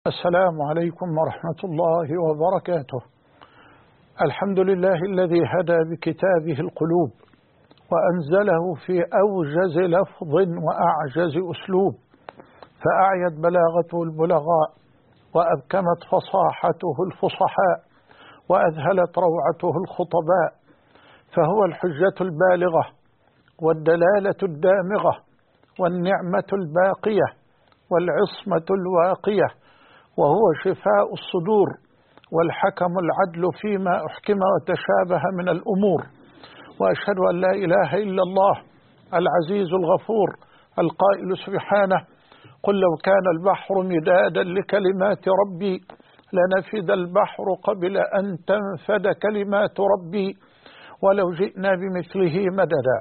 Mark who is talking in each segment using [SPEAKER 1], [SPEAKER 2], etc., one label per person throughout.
[SPEAKER 1] السلام عليكم ورحمة الله وبركاته. الحمد لله الذي هدى بكتابه القلوب وأنزله في أوجز لفظ وأعجز أسلوب، فأعيت بلاغته البلغاء وأبكمت فصاحته الفصحاء وأذهلت روعته الخطباء، فهو الحجة البالغة والدلالة الدامغة والنعمة الباقية والعصمة الواقية، وهو شفاء الصدور والحكم العدل فيما أحكم وتشابه من الأمور. وأشهد أن لا إله إلا الله العزيز الغفور القائل سبحانه: قل لو كان البحر مدادا لكلمات ربي لنفد البحر قبل أن تنفد كلمات ربي ولو جئنا بمثله مددا.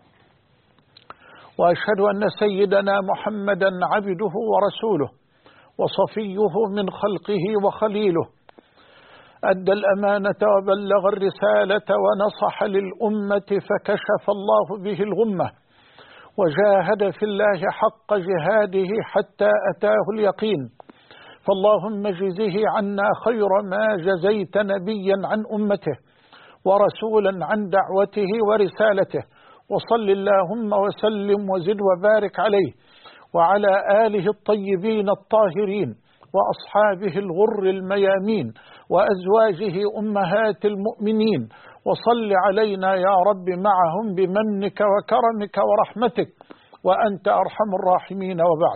[SPEAKER 1] وأشهد أن سيدنا محمدا عبده ورسوله وصفيه من خلقه وخليله، أدى الأمانة وبلغ الرسالة ونصح للأمة فكشف الله به الغمة، وجاهد في الله حق جهاده حتى أتاه اليقين. فاللهم اجزه عنا خير ما جزيت نبيا عن أمته ورسولا عن دعوته ورسالته، وصل اللهم وسلم وزد وبارك عليه وعلى آله الطيبين الطاهرين وأصحابه الغر الميامين وأزواجه أمهات المؤمنين، وصل علينا يا رب معهم بمنك وكرمك ورحمتك وأنت أرحم الراحمين. وبعد،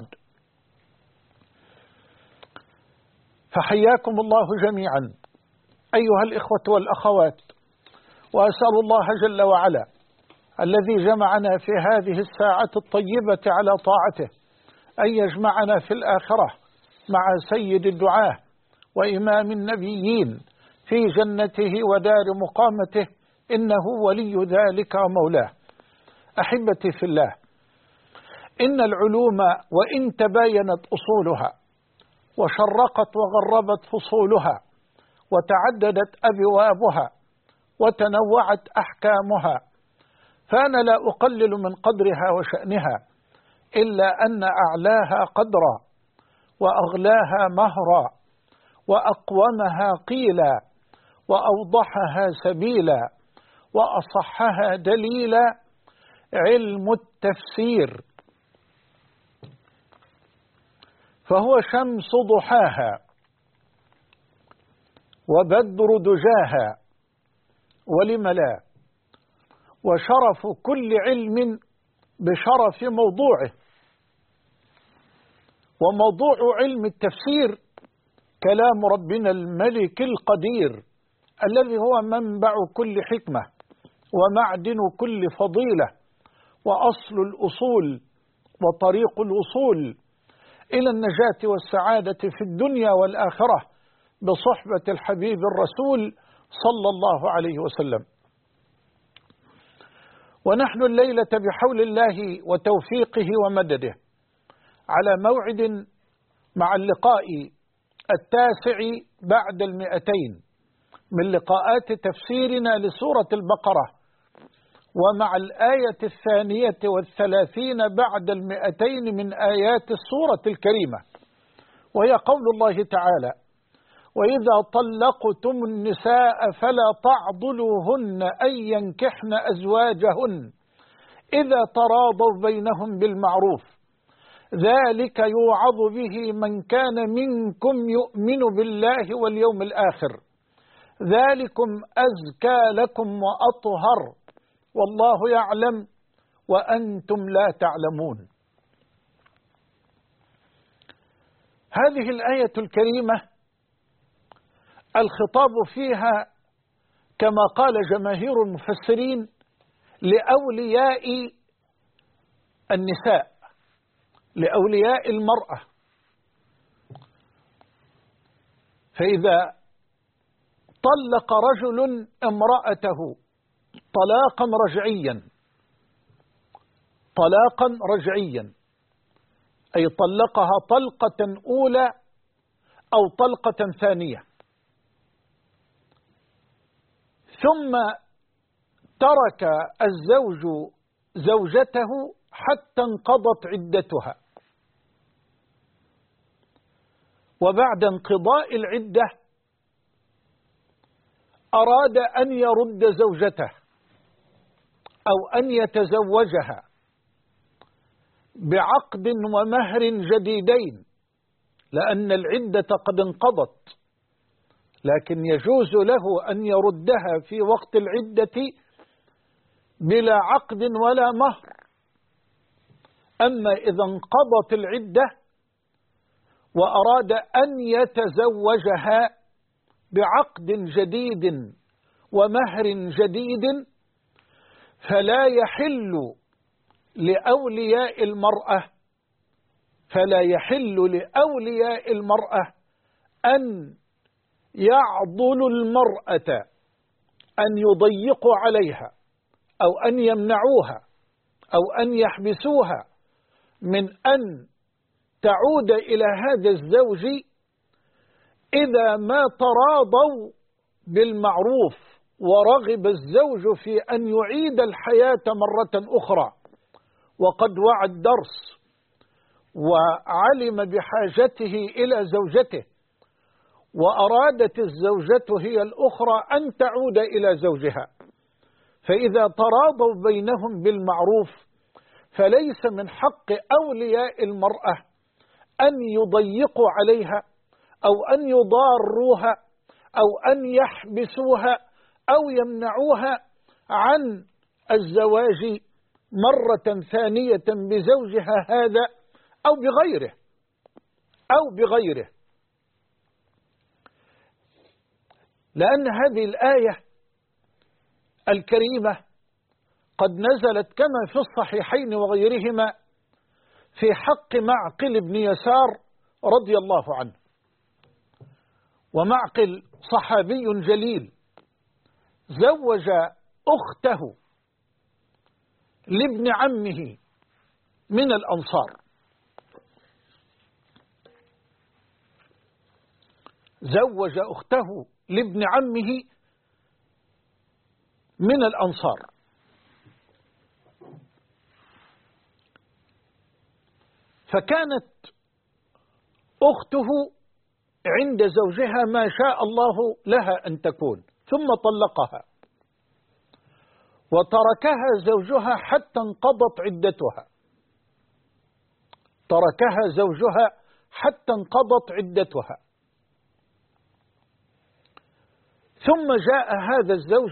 [SPEAKER 1] فحياكم الله جميعا أيها الإخوة والأخوات، وأسأل الله جل وعلا الذي جمعنا في هذه الساعة الطيبة على طاعته أن يجمعنا في الآخرة مع سيد الدعاة وإمام النبيين في جنته ودار مقامته، إنه ولي ذلك ومولاه. أحبتي في الله، إن العلوم وإن تباينت أصولها وشرقت وغربت فصولها وتعددت أبوابها وتنوعت أحكامها، فأنا لا أقلل من قدرها وشأنها، إلا أن أعلاها قدرا وأغلاها مهرا وأقومها قيلا وأوضحها سبيلا وأصحها دليلا علم التفسير، فهو شمس ضحاها وبدر دجاها ولم لا، وشرف كل علم بشرف موضوعه. وموضوع علم التفسير كلام ربنا الملك القدير الذي هو منبع كل حكمة ومعدن كل فضيلة وأصل الأصول وطريق الوصول إلى النجاة والسعادة في الدنيا والآخرة بصحبة الحبيب الرسول صلى الله عليه وسلم. ونحن الليلة بحول الله وتوفيقه ومدده على موعد مع اللقاء 9 بعد 200 من لقاءات تفسيرنا لسورة البقرة، ومع الآية 32 بعد 200 من آيات السورة الكريمة، وهي قول الله تعالى: وإذا طلقتم النساء فلا تعضلوهن أن ينكحن أزواجهن إذا تراضوا بينهم بالمعروف، ذلك يوعظ به من كان منكم يؤمن بالله واليوم الآخر، ذلكم أزكى لكم وأطهر والله يعلم وأنتم لا تعلمون. هذه الآية الكريمة الخطاب فيها كما قال جماهير المفسرين لأولياء النساء، لأولياء المرأة. فإذا طلق رجل امرأته طلاقا رجعيا أي طلقها طلقة أولى أو طلقة ثانية، ثم ترك الزوج زوجته حتى انقضت عدتها، وبعد انقضاء العدة أراد أن يرد زوجته أو أن يتزوجها بعقد ومهر جديدين، لأن العدة قد انقضت، لكن يجوز له أن يردها في وقت العدة بلا عقد ولا مهر. أما إذا انقضت العدة وأراد أن يتزوجها بعقد جديد ومهر جديد فلا يحل لأولياء المرأة أن يعضلوا المرأة، أن يضيقوا عليها أو أن يمنعوها أو أن يحبسوها من أن تعود إلى هذا الزوج إذا ما تراضوا بالمعروف ورغب الزوج في أن يعيد الحياة مرة أخرى وقد وعى الدرس وعلم بحاجته إلى زوجته، وأرادت الزوجة هي الأخرى أن تعود إلى زوجها، فإذا تراضوا بينهم بالمعروف فليس من حق أولياء المرأة أن يضيقوا عليها أو أن يضاروها أو أن يحبسوها أو يمنعوها عن الزواج مرة ثانية بزوجها هذا أو بغيره. لأن هذه الآية الكريمة قد نزلت كما في الصحيحين وغيرهما في حق معقل بن يسار رضي الله عنه. ومعقل صحابي جليل زوج أخته لابن عمه من الأنصار، زوج أخته لابن عمه من الأنصار، فكانت أخته عند زوجها ما شاء الله لها أن تكون، ثم طلقها وتركها زوجها حتى انقضت عدتها، ثم جاء هذا الزوج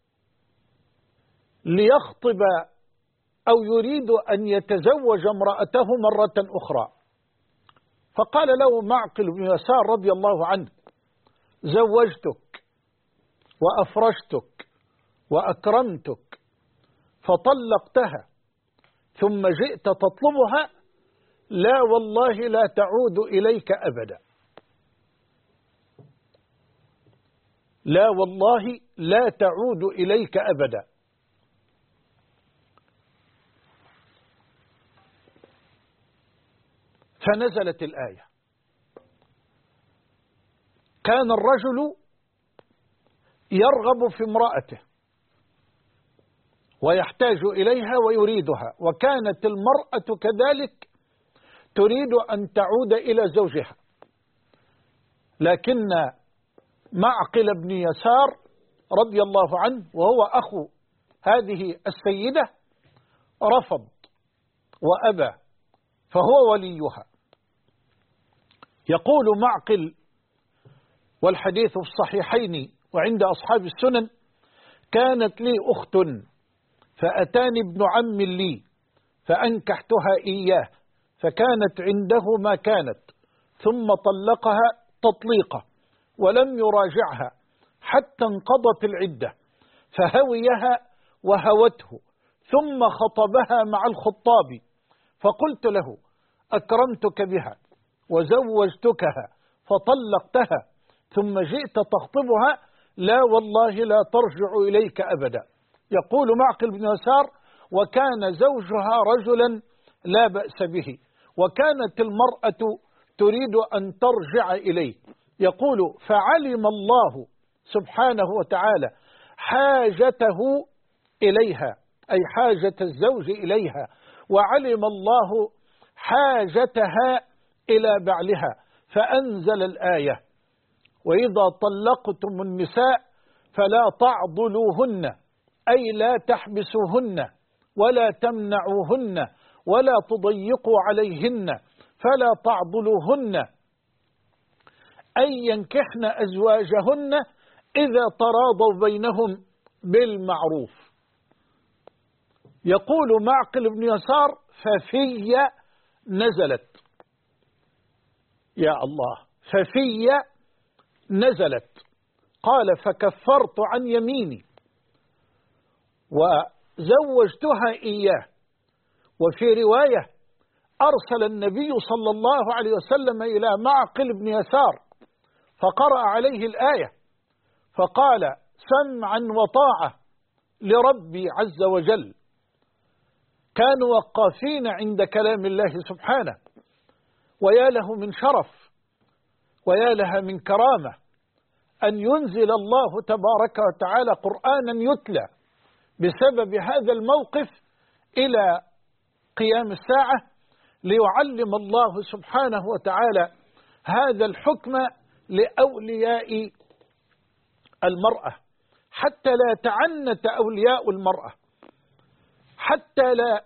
[SPEAKER 1] ليخطب أو يريد أن يتزوج امرأته مرة أخرى، فقال له معقل بن يسار رضي الله عنه: زوجتك وأفرشتك وأكرمتك فطلقتها ثم جئت تطلبها، لا والله لا تعود إليك أبدا، لا والله لا تعود إليك أبدا. فنزلت الآية: كان الرجل يرغب في امرأته ويحتاج إليها ويريدها، وكانت المرأة كذلك تريد أن تعود إلى زوجها، لكن معقل بن يسار رضي الله عنه وهو أخو هذه السيدة رفض وأبى، فهو وليها. يقول معقل، والحديث في الصحيحين وعند أصحاب السنن: كانت لي أخت فأتاني ابن عم لي فأنكحتها إياه، فكانت عنده ما كانت، ثم طلقها تطليقة ولم يراجعها حتى انقضت العدة، فهويها وهوته، ثم خطبها مع الخطاب، فقلت له: أكرمتك بها وزوجتكها فطلقتها ثم جئت تخطبها، لا والله لا ترجع إليك أبدا. يقول معقل بن يسار: وكان زوجها رجلا لا بأس به، وكانت المرأة تريد أن ترجع إليه. يقول: فعلم الله سبحانه وتعالى حاجته إليها، أي حاجة الزوج إليها، وعلم الله حاجتها إلى بعلها، فأنزل الآية: وإذا طلقتم النساء فلا تعضلوهن، أي لا تحبسوهن ولا تمنعوهن ولا تضيقوا عليهن، فلا تعضلوهن أي ينكحن أزواجهن إذا تراضوا بينهم بالمعروف. يقول معقل بن يسار: ففي نزلت. يا الله، ففي نزلت. قال: فكفرت عن يميني وزوجتها إياه. وفي رواية: أرسل النبي صلى الله عليه وسلم إلى معقل بن يسار فقرأ عليه الآية فقال: سمعا وطاعة لربي عز وجل. كانوا وقافين عند كلام الله سبحانه، ويا له من شرف ويا لها من كرامة أن ينزل الله تبارك وتعالى قرآنا يتلى بسبب هذا الموقف إلى قيام الساعة، ليعلم الله سبحانه وتعالى هذا الحكم لأولياء المرأة، حتى لا يتعنت أولياء المرأة، حتى لا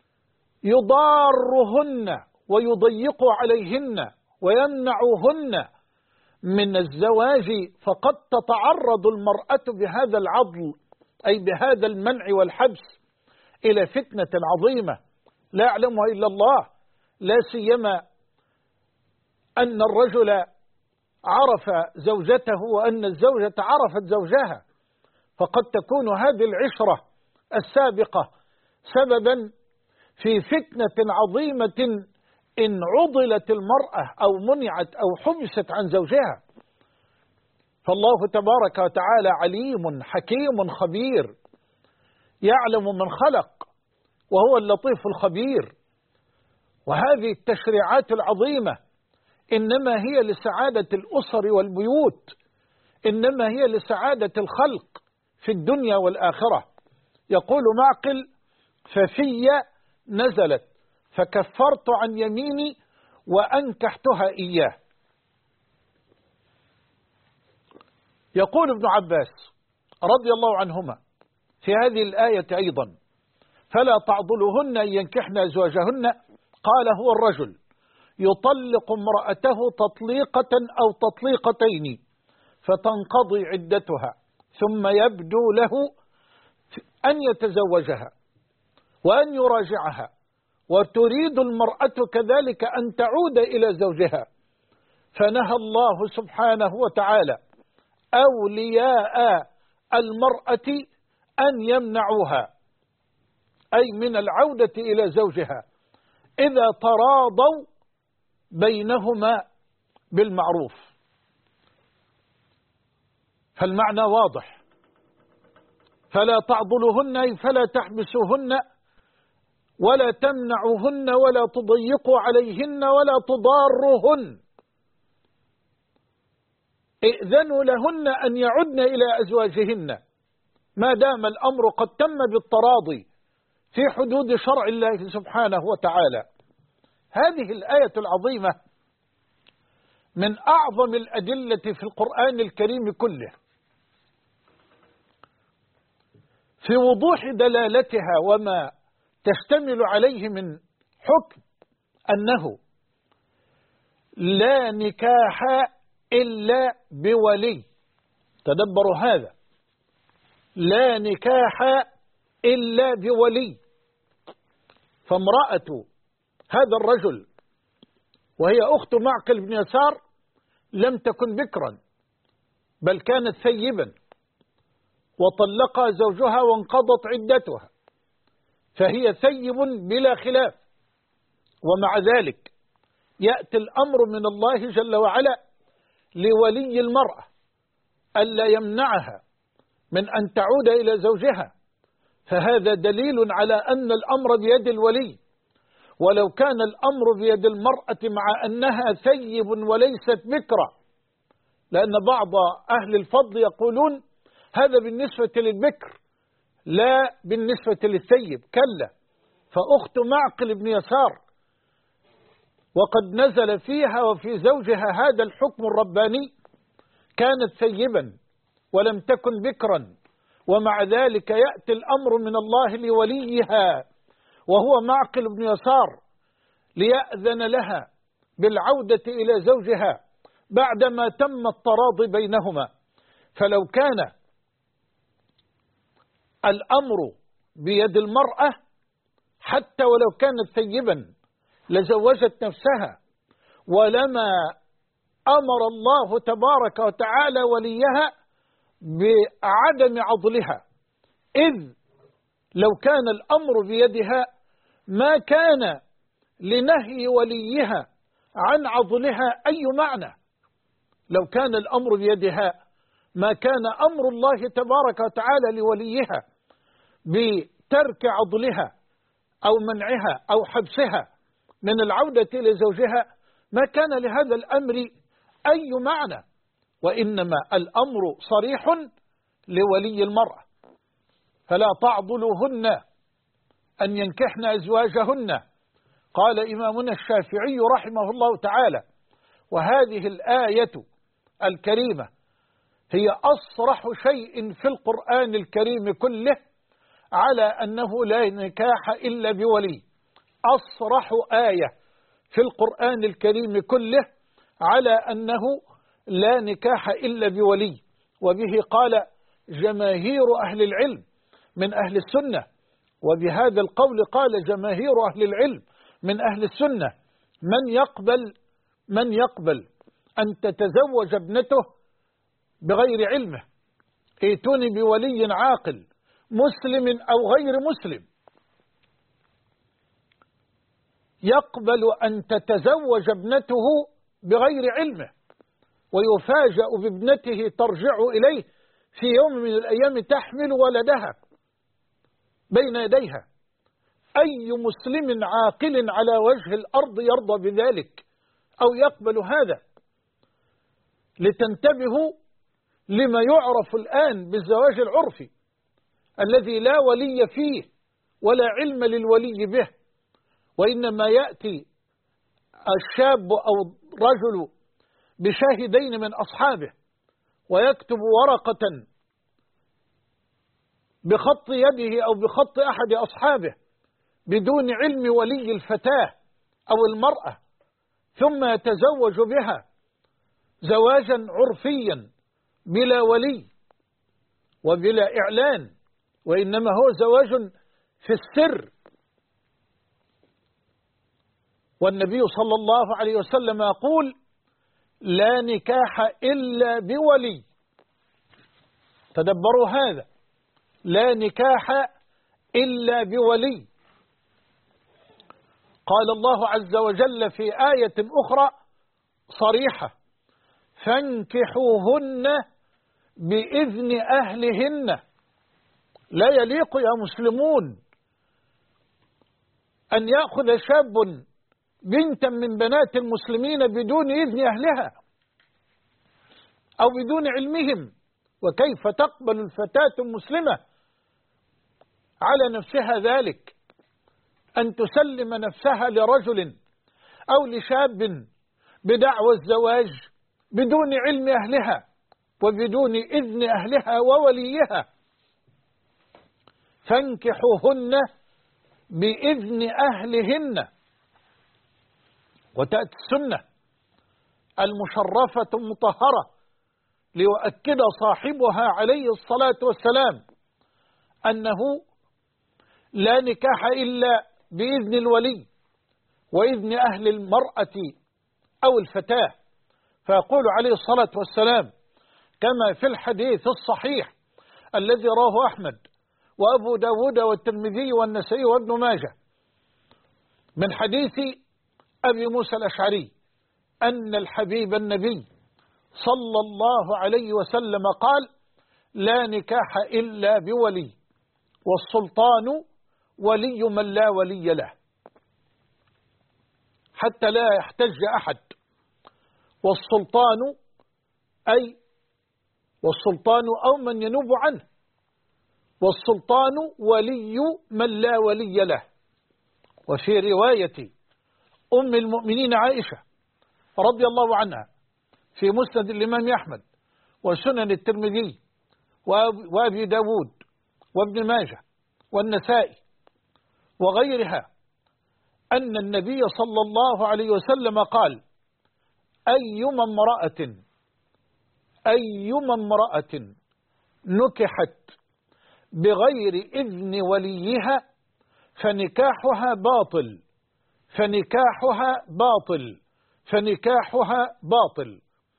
[SPEAKER 1] يضارهن ويضيقوا عليهن ويمنعوهن من الزواج، فقد تتعرض المرأة بهذا العضل أي بهذا المنع والحبس إلى فتنة عظيمة لا يعلمها إلا الله، لا سيما أن الرجل عرف زوجته وأن الزوجة عرفت زوجها، فقد تكون هذه العشرة السابقة سببا في فتنة عظيمة إن عضلت المرأة أو منعت أو حبست عن زوجها. فالله تبارك وتعالى عليم حكيم خبير، يعلم من خلق وهو اللطيف الخبير. وهذه التشريعات العظيمة إنما هي لسعادة الأسر والبيوت، إنما هي لسعادة الخلق في الدنيا والآخرة. يقول معقل: ففي نزلت فكفرت عن يميني وأنكحتها إياه. يقول ابن عباس رضي الله عنهما في هذه الآية أيضا: فلا تعضلوهن أن ينكحن أزواجهن، قال: هو الرجل يطلق امرأته تطليقة أو تطليقتين فتنقضي عدتها ثم يبدو له أن يتزوجها وأن يراجعها، وتريد المرأة كذلك أن تعود إلى زوجها، فنهى الله سبحانه وتعالى أولياء المرأة أن يمنعوها، أي من العودة إلى زوجها، إذا تراضوا بينهما بالمعروف. فالمعنى واضح: فلا تعضلوهن أي فلا تحبسوهن ولا تمنعوهن ولا تضيقوا عليهن ولا تضاروهن، ائذنوا لهن أن يعدن إلى أزواجهن ما دام الأمر قد تم بالتراضي في حدود شرع الله سبحانه وتعالى. هذه الآية العظيمة من أعظم الأدلة في القرآن الكريم كله في وضوح دلالتها وما تشتمل عليه من حكم، أنه لا نكاح إلا بولي. تدبروا هذا: لا نكاح إلا بولي. فامرأة هذا الرجل وهي أخت معقل بن يسار لم تكن بكرا، بل كانت ثيبا وطلقها زوجها وانقضت عدتها، فهي ثيب بلا خلاف. ومع ذلك يأتي الأمر من الله جل وعلا لولي المرأة ألا يمنعها من أن تعود إلى زوجها، فهذا دليل على أن الأمر بيد الولي. ولو كان الأمر بيد المرأة مع أنها ثيب وليست بكرة، لأن بعض أهل الفضل يقولون هذا بالنسبة للبكر لا بالنسبة للثيب، كلا. فأخت معقل بن يسار وقد نزل فيها وفي زوجها هذا الحكم الرباني، كانت ثيبا ولم تكن بكرا، ومع ذلك يأتي الأمر من الله لوليها وهو معقل بن يسار ليأذن لها بالعودة إلى زوجها بعدما تم التراضي بينهما. فلو كان الأمر بيد المرأة حتى ولو كانت ثيبا لزوجت نفسها، ولما أمر الله تبارك وتعالى وليها بعدم عضلها، إذ لو كان الأمر بيدها ما كان لنهي وليها عن عضلها أي معنى. لو كان الأمر بيدها ما كان أمر الله تبارك وتعالى لوليها بترك عضلها أو منعها أو حبسها من العودة إلى زوجها، ما كان لهذا الأمر أي معنى، وإنما الأمر صريح لولي المرأة. فلا تعضلوهن أن ينكحن أزواجهن. قال إمامنا الشافعي رحمه الله تعالى: وهذه الآية الكريمة هي أصرح شيء في القرآن الكريم كله على أنه لا نكاح إلا بولي. أصرح آية في القرآن الكريم كله على أنه لا نكاح إلا بولي. وبه قال جماهير أهل العلم من أهل السنة، وبهذا القول قال جماهير أهل العلم من أهل السنة: من يقبل أن تتزوج ابنته بغير علمه، ائتوني بولي عاقل مسلم أو غير مسلم يقبل أن تتزوج ابنته بغير علمه ويفاجأ بابنته ترجع إليه في يوم من الأيام تحمل ولدها بين يديها. أي مسلم عاقل على وجه الأرض يرضى بذلك أو يقبل هذا؟ لتنتبهوا لما يعرف الآن بالزواج العرفي الذي لا ولي فيه ولا علم للولي به، وإنما يأتي الشاب أو الرجل بشاهدين من أصحابه ويكتب ورقة بخط يده أو بخط أحد أصحابه بدون علم ولي الفتاة أو المرأة، ثم يتزوج بها زواجا عرفيا بلا ولي وبلا إعلان، وإنما هو زواج في السر. والنبي صلى الله عليه وسلم يقول: لا نكاح إلا بولي. تدبروا هذا: لا نكاح إلا بولي. قال الله عز وجل في آية أخرى صريحة: فانكحوهن بإذن أهلهن. لا يليق يا مسلمون أن يأخذ شاب بنتا من بنات المسلمين بدون إذن أهلها أو بدون علمهم. وكيف تقبل الفتاة المسلمة على نفسها ذلك، أن تسلم نفسها لرجل أو لشاب بدعوى الزواج بدون علم أهلها وبدون إذن أهلها ووليها؟ فانكحوهن بإذن أهلهن. وتأتي السنة المشرفة المطهرة ليؤكد صاحبها عليه الصلاة والسلام أنه لا نكاح إلا بإذن الولي وإذن أهل المرأة أو الفتاة. فيقول عليه الصلاة والسلام كما في الحديث الصحيح الذي رواه أحمد وأبو داود والترمذي والنسائي وابن ماجه من حديث أبي موسى الأشعري أن الحبيب النبي صلى الله عليه وسلم قال: لا نكاح إلا بولي، والسلطان ولي من لا ولي له، حتى لا يحتج أحد. والسلطان أو من ينوب عنه، والسلطان ولي من لا ولي له. وفي رواية أم المؤمنين عائشة رضي الله عنها في مسند الإمام أحمد وسنن الترمذي وأبي داود وابن ماجه والنسائي وغيرها أن النبي صلى الله عليه وسلم قال: أيما امرأة نكحت بغير إذن وليها فنكاحها باطل فنكاحها باطل فنكاحها باطل.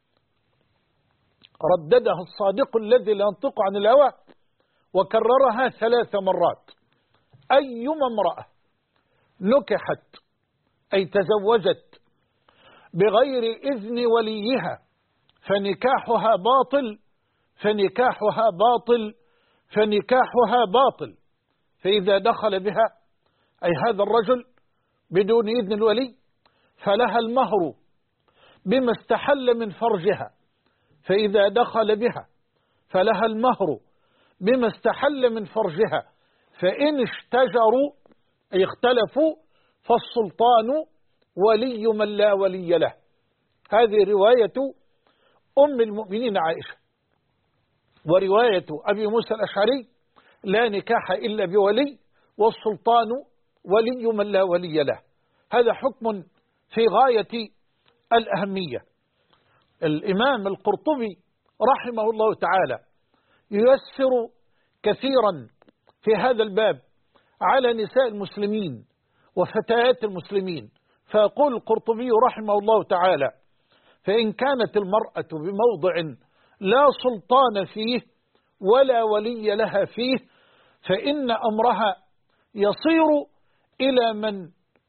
[SPEAKER 1] رددها الصادق الذي لا ينطق عن الهوى وكررها 3 مرات. أيما امرأة نكحت أي تزوجت بغير إذن وليها فنكاحها باطل فنكاحها باطل فنكاحها باطل. فإذا دخل بها أي هذا الرجل بدون إذن الولي فلها المهر بما استحل من فرجها. فإذا دخل بها فلها المهر بما استحل من فرجها. فإن اشتجروا أي اختلفوا فالسلطان ولي من لا ولي له. هذه رواية أم المؤمنين عائشة. ورواية أبي موسى الأشعري: لا نكاح إلا بولي والسلطان ولي من لا ولي له. هذا حكم في غاية الأهمية. الإمام القرطبي رحمه الله تعالى ييسر كثيرا في هذا الباب على نساء المسلمين وفتيات المسلمين. فيقول القرطبي رحمه الله تعالى: فإن كانت المرأة بموضع لا سلطان فيه ولا ولي لها فيه فإن أمرها يصير إلى من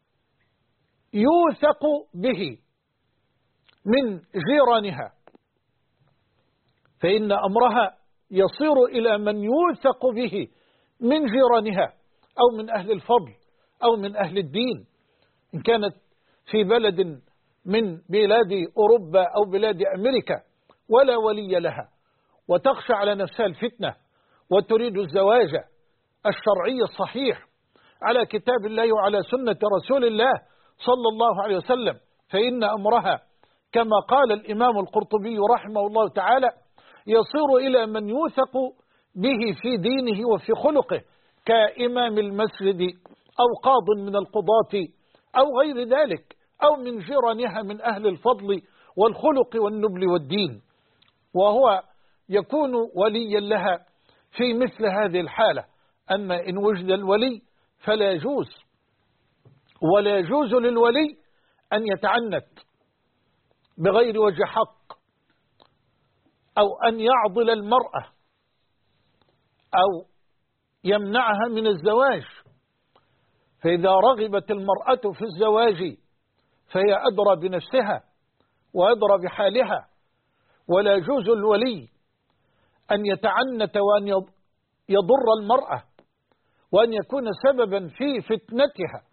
[SPEAKER 1] يوثق به من جيرانها. فإن أمرها يصير إلى من يوثق به من جيرانها أو من أهل الفضل أو من أهل الدين. إن كانت في بلد من بلاد أوروبا أو بلاد أمريكا ولا ولي لها وتخشى على نفسها الفتنة وتريد الزواج الشرعي الصحيح على كتاب الله وعلى سنة رسول الله صلى الله عليه وسلم، فإن أمرها كما قال الإمام القرطبي رحمه الله تعالى يصير إلى من يوثق به في دينه وفي خلقه كإمام المسجد أو قاض من القضاة أو غير ذلك أو من جيرانها من أهل الفضل والخلق والنبل والدين، وهو يكون وليا لها في مثل هذه الحالة. أما إن وجد الولي فلا يجوز، ولا يجوز للولي أن يتعنت بغير وجه حق أو أن يعضل المرأة أو يمنعها من الزواج. فإذا رغبت المرأة في الزواج فهي أدرى بنفسها وأدرى بحالها، ولا يجوز الولي أن يتعنت وأن يضر المرأة وأن يكون سببا في فتنتها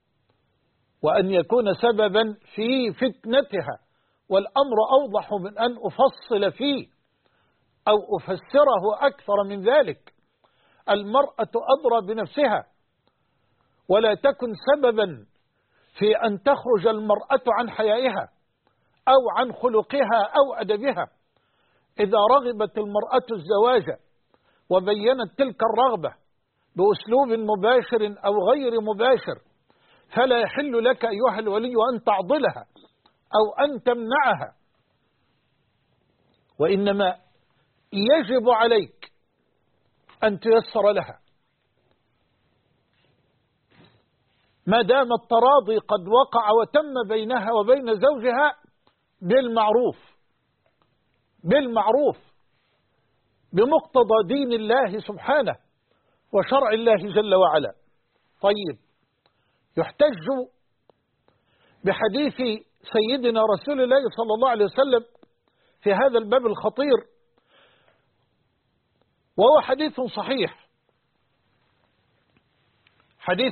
[SPEAKER 1] والأمر أوضح من أن أفصل فيه أو أفسره أكثر من ذلك. المرأة أدرى بنفسها، ولا تكن سببا في أن تخرج المرأة عن حيائها أو عن خلقها أو أدبها. إذا رغبت المرأة الزواج وبينت تلك الرغبة بأسلوب مباشر أو غير مباشر فلا يحل لك أيها الولي أن تعضلها أو أن تمنعها، وإنما يجب عليك أن تيسر لها ما دام التراضي قد وقع وتم بينها وبين زوجها بالمعروف بمقتضى دين الله سبحانه وشرع الله جل وعلا. طيب، يحتج بحديث سيدنا رسول الله صلى الله عليه وسلم في هذا الباب الخطير، وهو حديث صحيح، حديث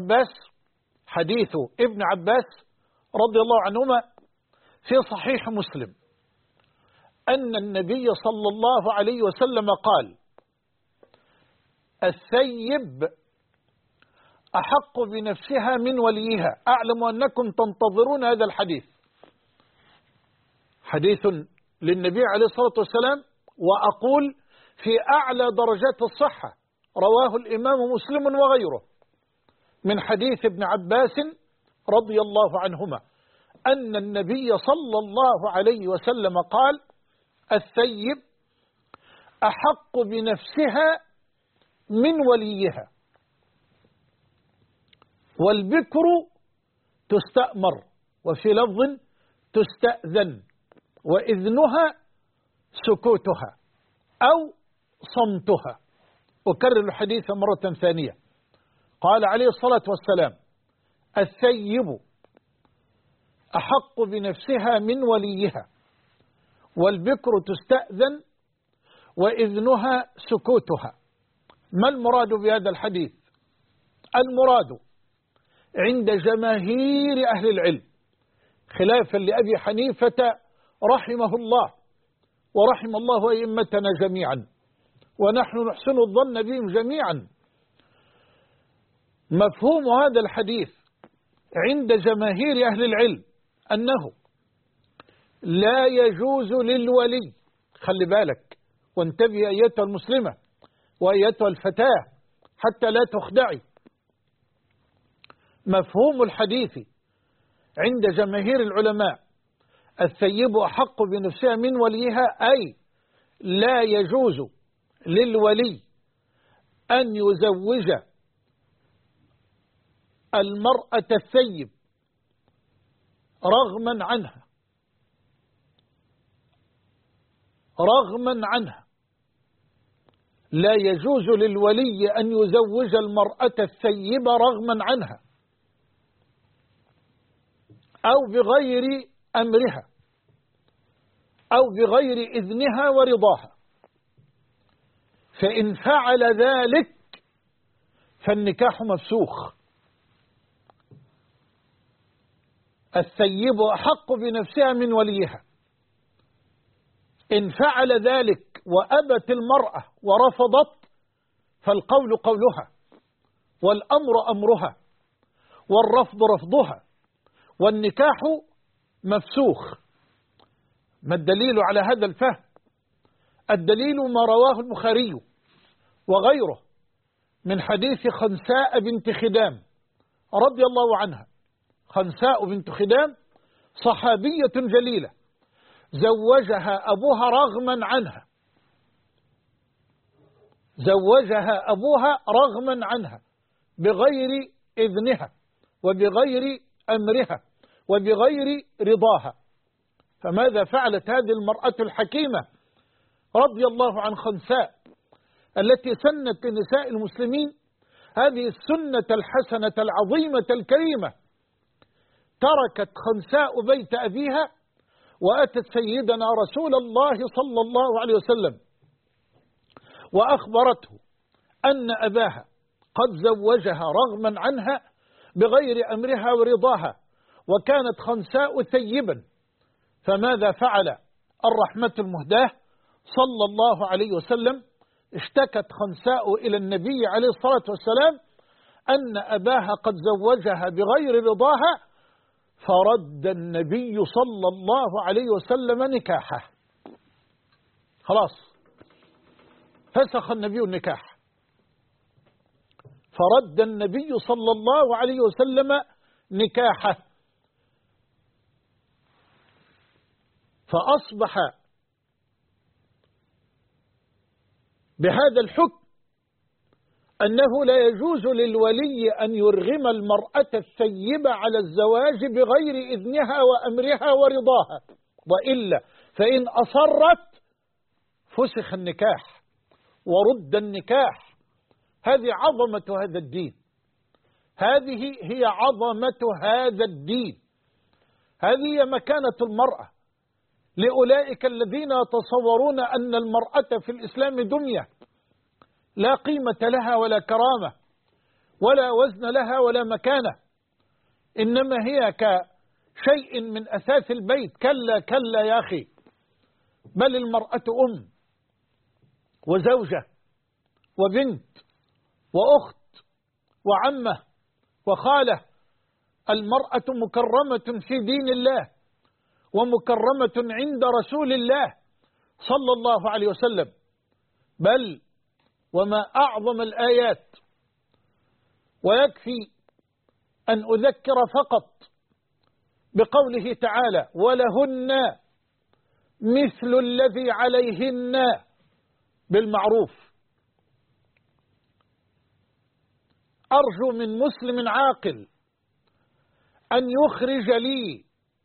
[SPEAKER 1] ابن عباس رضي الله عنهما في صحيح مسلم أن النبي صلى الله عليه وسلم قال: الثيب أحق بنفسها من وليها. أعلم أنكم تنتظرون هذا الحديث، حديث للنبي عليه الصلاة والسلام، وأقول في أعلى درجات الصحة، رواه الإمام مسلم وغيره من حديث ابن عباس رضي الله عنهما أن النبي صلى الله عليه وسلم قال: الثيب أحق بنفسها من وليها، والبكر تستأمر، وفي لفظ تستأذن، وإذنها سكوتها أو صمتها. أكرر الحديث مرة ثانية. قال عليه الصلاة والسلام: الثيب أحق بنفسها من وليها، والبكر تستأذن، وإذنها سكوتها. ما المراد بهذا الحديث؟ المراد عند جماهير أهل العلم، خلافا لأبي حنيفة رحمه الله ورحم الله أئمتنا جميعا، ونحن نحسن الظن بهم جميعا، مفهوم هذا الحديث عند جماهير أهل العلم أنه لا يجوز للولي، خلي بالك وانتبه أيتها المسلمة وأيتها الفتاة حتى لا تخدعي، مفهوم الحديث عند جماهير العلماء: الثيب أحق بنفسها من وليها، أي لا يجوز للولي أن يزوج المرأة الثيب رغما عنها، لا يجوز للولي أن يزوج المرأة الثيب رغما عنها أو بغير أمرها أو بغير إذنها ورضاها، فإن فعل ذلك فالنكاح مفسوخ. الثيب أحق بنفسها من وليها، إن فعل ذلك وأبت المرأة ورفضت فالقول قولها، والأمر أمرها، والرفض رفضها، والنكاح مفسوخ. ما الدليل على هذا الفهم؟ الدليل ما رواه البخاري وغيره من حديث خنساء بنت خدام رضي الله عنها. خنساء بنت خدام صحابية جليلة، زوجها أبوها رغما عنها، زوجها أبوها رغما عنها بغير إذنها وبغير أمرها وبغير رضاها. فماذا فعلت هذه المرأة الحكيمة رضي الله عن خنساء التي سنت لنساء المسلمين هذه السنة الحسنة العظيمة الكريمة؟ تركت خنساء بيت أبيها وأتت سيدنا رسول الله صلى الله عليه وسلم وأخبرته أن أباها قد زوجها رغما عنها بغير أمرها ورضاها، وكانت خنساء ثيبا. فماذا فعل الرحمة المهداة صلى الله عليه وسلم؟ اشتكت خنساء إلى النبي عليه الصلاة والسلام أن أباها قد زوجها بغير رضاها، فرد النبي صلى الله عليه وسلم نكاحه. خلاص فسخ النبي النكاح، فرد النبي صلى الله عليه وسلم نكاحه، فأصبح بهذا الحكم أنه لا يجوز للولي أن يرغم المرأة الثيبة على الزواج بغير إذنها وأمرها ورضاها، وإلا فإن أصرت فسخ النكاح ورد النكاح. هذه عظمة هذا الدين، هذه هي عظمة هذا الدين، هذه هي مكانة المرأة لأولئك الذين يتصورون أن المرأة في الإسلام دمية لا قيمة لها ولا كرامة ولا وزن لها ولا مكانة، إنما هي كشيء من أثاث البيت. كلا كلا يا أخي، بل المرأة أم وزوجة وبنت وأخت وعمة وخالة. المرأة مكرمة في دين الله ومكرمة عند رسول الله صلى الله عليه وسلم، بل وما أعظم الآيات. ويكفي أن أذكر فقط بقوله تعالى: ولهن مثل الذي عليهن بالمعروف. أرجو من مسلم عاقل أن يخرج لي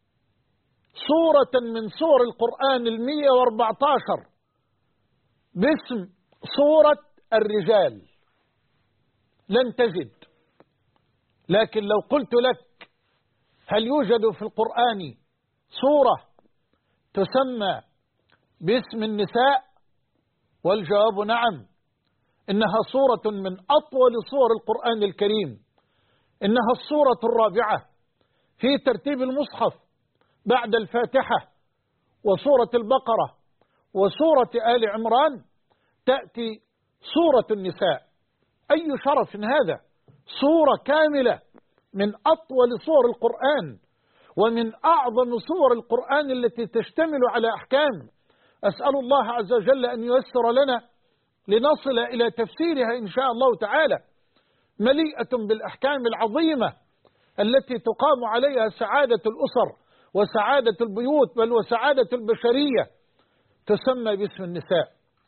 [SPEAKER 1] سورة من سور القرآن 114 باسم سورة الرجال، لن تجد. لكن لو قلت لك هل يوجد في القرآن سورة تسمى باسم النساء؟ والجواب نعم. إنها سورة من أطول سور القرآن الكريم، إنها السورة الرابعة في ترتيب المصحف بعد الفاتحة وسورة البقرة وسورة آل عمران تأتي سورة النساء. أي شرف هذا! سورة كاملة من أطول سور القرآن ومن أعظم سور القرآن التي تشتمل على أحكام. أسأل الله عز وجل أن ييسر لنا لنصل إلى تفسيرها إن شاء الله تعالى، مليئة بالأحكام العظيمة التي تقام عليها سعادة الأسر وسعادة البيوت، بل وسعادة البشرية، تسمى باسم النساء.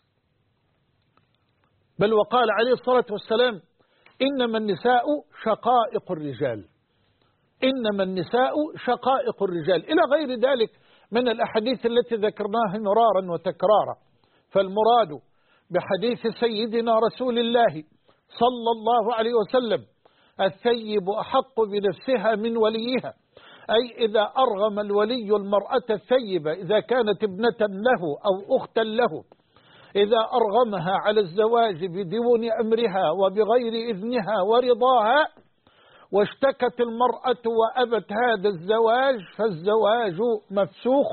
[SPEAKER 1] بل وقال عليه الصلاة والسلام: إنما النساء شقائق الرجال، إنما النساء شقائق الرجال، إلى غير ذلك من الأحاديث التي ذكرناها مرارا وتكرارا. فالمراد بحديث سيدنا رسول الله صلى الله عليه وسلم: الثيب أحق بنفسها من وليها، أي إذا أرغم الولي المرأة الثيبة إذا كانت ابنة له أو أختا له، إذا أرغمها على الزواج بدون أمرها وبغير إذنها ورضاها، واشتكت المرأة وأبت هذا الزواج، فالزواج مفسوخ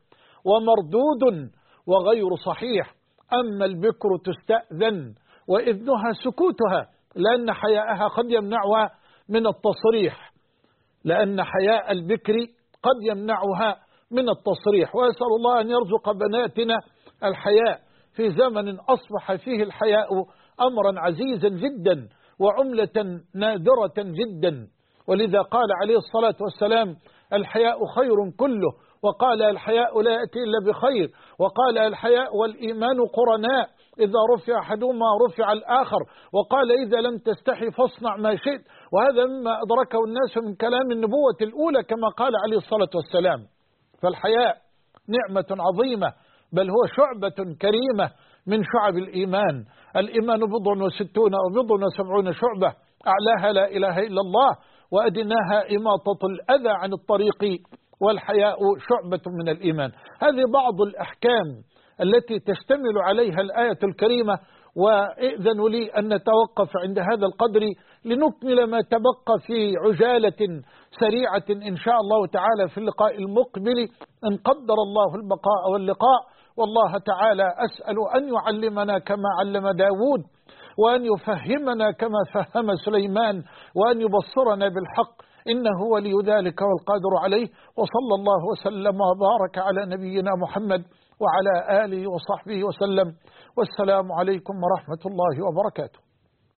[SPEAKER 1] ومردود وغير صحيح. أما البكر تستأذن وإذنها سكوتها، لأن حياءها قد يمنعها من التصريح، لأن حياء البكر قد يمنعها من التصريح. وأسأل الله أن يرزق بناتنا الحياء في زمن أصبح فيه الحياء أمرا عزيزا جدا وعملة نادرة جدا. ولذا قال عليه الصلاة والسلام: الحياء خير كله، وقال: الحياء لا يأتي إلا بخير، وقال: الحياء والإيمان قرناء، إذا رفع أحدهما رفع الآخر، وقال: إذا لم تستحي فاصنع ما شئت. وهذا مما أدركه الناس من كلام النبوة الأولى كما قال عليه الصلاة والسلام. فالحياء نعمة عظيمة، بل هو شعبة كريمة من شعب الإيمان. الإيمان 60 أو 70 شعبة، أعلاها لا إله إلا الله، وأدناها إماطة الأذى عن الطريق، والحياء شعبة من الإيمان. هذه بعض الأحكام التي تشتمل عليها الآية الكريمة. وإذن لي أن نتوقف عند هذا القدر لنكمل ما تبقى في عجالة سريعة إن شاء الله تعالى في اللقاء المقبل إن قدر الله البقاء واللقاء. والله تعالى أسأل أن يعلمنا كما علم داود، وأن يفهمنا كما فهم سليمان، وأن يبصرنا بالحق، إنه ولي ذلك والقادر عليه. وصلى الله وسلم وبارك على نبينا محمد وعلى آله وصحبه وسلم، والسلام عليكم ورحمة الله وبركاته.